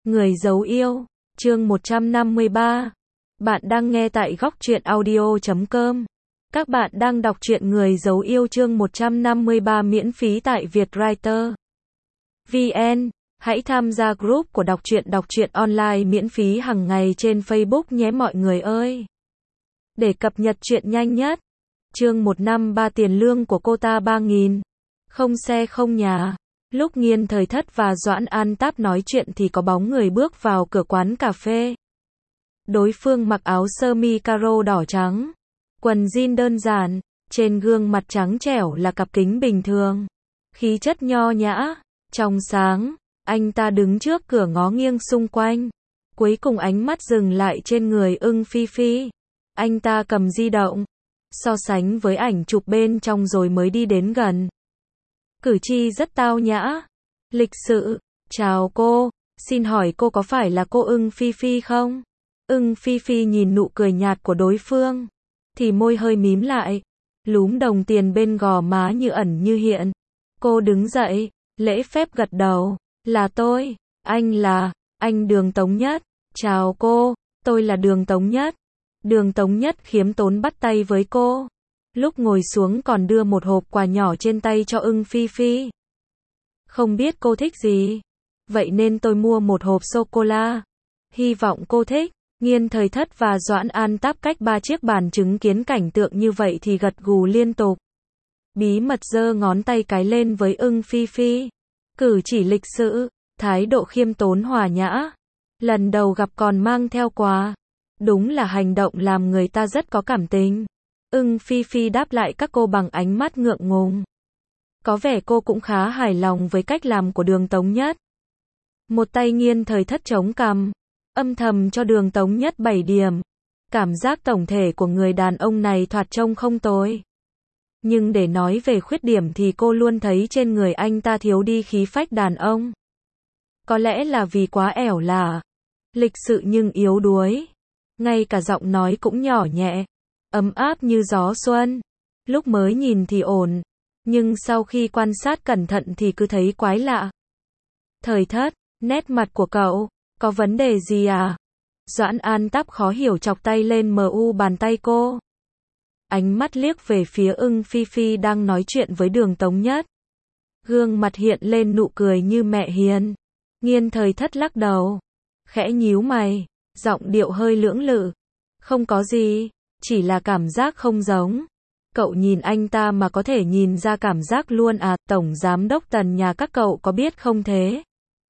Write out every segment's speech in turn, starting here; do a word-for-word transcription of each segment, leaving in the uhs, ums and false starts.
Người giấu yêu, chương một trăm năm mươi ba. Bạn đang nghe tại góc truyện audio chấm com. Các bạn đang đọc truyện Người giấu yêu chương một trăm năm mươi ba miễn phí tại Vietwriter chấm vn. Hãy tham gia group của đọc truyện đọc truyện online miễn phí hàng ngày trên Facebook nhé mọi người ơi. Để cập nhật truyện nhanh nhất. Chương một trăm năm mươi ba tiền lương của cô ta ba nghìn. Không xe không nhà. Lúc Nghiên Thời Thất và Doãn An Táp nói chuyện thì có bóng người bước vào cửa quán cà phê. Đối phương mặc áo sơ mi caro đỏ trắng, quần jean đơn giản, trên gương mặt trắng trẻo là cặp kính bình thường. Khí chất nho nhã, trong sáng, anh ta đứng trước cửa ngó nghiêng xung quanh. Cuối cùng ánh mắt dừng lại trên người Ưng Phi Phi. Anh ta cầm di động, so sánh với ảnh chụp bên trong rồi mới đi đến gần. Cử chỉ rất tao nhã, lịch sự. Chào cô, xin hỏi cô có phải là cô Ưng Phi Phi không? Ưng Phi Phi nhìn nụ cười nhạt của đối phương, thì môi hơi mím lại, lúm đồng tiền bên gò má như ẩn như hiện. Cô đứng dậy, lễ phép gật đầu, là tôi, anh là, anh Đường Tống Nhất. Chào cô, tôi là Đường Tống Nhất. Đường Tống Nhất khiêm tốn bắt tay với cô. Lúc ngồi xuống còn đưa một hộp quà nhỏ trên tay cho Ưng Phi Phi. Không biết cô thích gì, vậy nên tôi mua một hộp sô-cô-la. Hy vọng cô thích. Nghiên Thời Thất và Doãn An Táp cách ba chiếc bàn chứng kiến cảnh tượng như vậy thì gật gù liên tục. Bí mật giơ ngón tay cái lên với Ưng Phi Phi. Cử chỉ lịch sự, thái độ khiêm tốn hòa nhã. Lần đầu gặp còn mang theo quà. Đúng là hành động làm người ta rất có cảm tình. Ưng Phi Phi đáp lại các cô bằng ánh mắt ngượng ngùng. Có vẻ cô cũng khá hài lòng với cách làm của Đường Tống Nhất. Một tay Nghiên Thời Thất chống cằm, âm thầm cho Đường Tống Nhất bảy điểm. Cảm giác tổng thể của người đàn ông này thoạt trông không tồi. Nhưng để nói về khuyết điểm thì cô luôn thấy trên người anh ta thiếu đi khí phách đàn ông. Có lẽ là vì quá ẻo lả, lịch sự nhưng yếu đuối. Ngay cả giọng nói cũng nhỏ nhẹ, ấm áp như gió xuân. Lúc mới nhìn thì ổn, nhưng sau khi quan sát cẩn thận thì cứ thấy quái lạ. Thời Thất, nét mặt của cậu, có vấn đề gì à? Doãn An Táp khó hiểu chọc tay lên mu bàn tay cô. Ánh mắt liếc về phía Ưng Phi Phi đang nói chuyện với Đường Tống Nhất. Gương mặt hiện lên nụ cười như mẹ hiền. Nghiên Thời Thất lắc đầu, khẽ nhíu mày, giọng điệu hơi lưỡng lự. Không có gì, chỉ là cảm giác không giống. Cậu nhìn anh ta mà có thể nhìn ra cảm giác luôn à? Tổng giám đốc Tần nhà các cậu có biết không thế?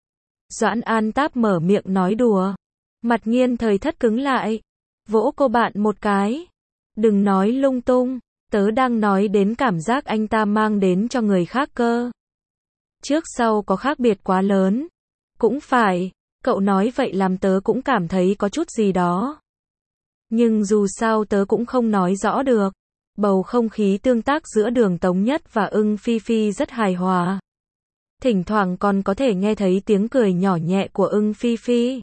Doãn An Táp mở miệng nói đùa. Mặt Nghiên Thời Thất cứng lại, vỗ cô bạn một cái. Đừng nói lung tung, tớ đang nói đến cảm giác anh ta mang đến cho người khác cơ. Trước sau có khác biệt quá lớn. Cũng phải, cậu nói vậy làm tớ cũng cảm thấy có chút gì đó. Nhưng dù sao tớ cũng không nói rõ được. Bầu không khí tương tác giữa Đường Tống Nhất và Ưng Phi Phi rất hài hòa. Thỉnh thoảng còn có thể nghe thấy tiếng cười nhỏ nhẹ của Ưng Phi Phi.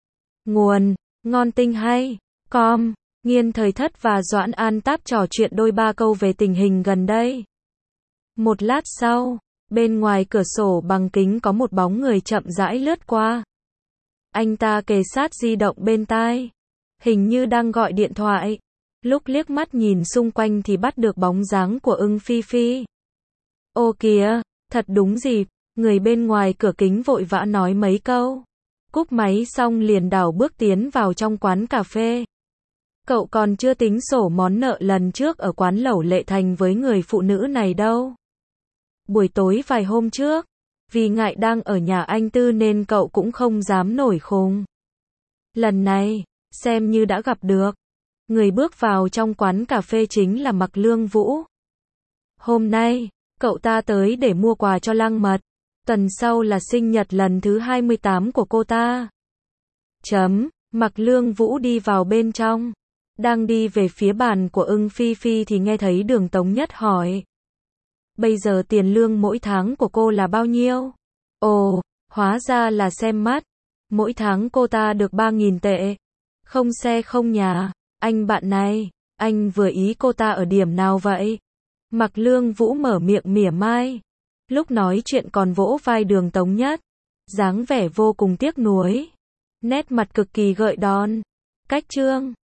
Nguồn, ngon tinh hay, com. Nghiên Thời Thất và Doãn An Táp trò chuyện đôi ba câu về tình hình gần đây. Một lát sau, bên ngoài cửa sổ bằng kính có một bóng người chậm rãi lướt qua. Anh ta kề sát di động bên tai, hình như đang gọi điện thoại. Lúc liếc mắt nhìn xung quanh thì bắt được bóng dáng của Ưng Phi Phi. Ô kìa, thật đúng dịp, người bên ngoài cửa kính vội vã nói mấy câu. Cúp máy xong liền đảo bước tiến vào trong quán cà phê. Cậu còn chưa tính sổ món nợ lần trước ở quán lẩu Lệ Thành với người phụ nữ này đâu. Buổi tối vài hôm trước, vì ngại đang ở nhà anh Tư nên cậu cũng không dám nổi khùng. Lần này, xem như đã gặp được. Người bước vào trong quán cà phê chính là Mạc Lương Vũ. Hôm nay, cậu ta tới để mua quà cho Lăng Mật. Tuần sau là sinh nhật lần thứ hai mươi tám của cô ta. Chấm, Mạc Lương Vũ đi vào bên trong. Đang đi về phía bàn của Ưng Phi Phi thì nghe thấy Đường Tống Nhất hỏi. Bây giờ tiền lương mỗi tháng của cô là bao nhiêu? Ồ, hóa ra là xem mắt. Mỗi tháng cô ta được ba nghìn tệ. Không xe không nhà. Anh bạn này, anh vừa ý cô ta ở điểm nào vậy? Mạc Lương Vũ mở miệng mỉa mai. Lúc nói chuyện còn vỗ vai Đường Tống Nhất. Dáng vẻ vô cùng tiếc nuối. Nét mặt cực kỳ gợi đòn. Cách chương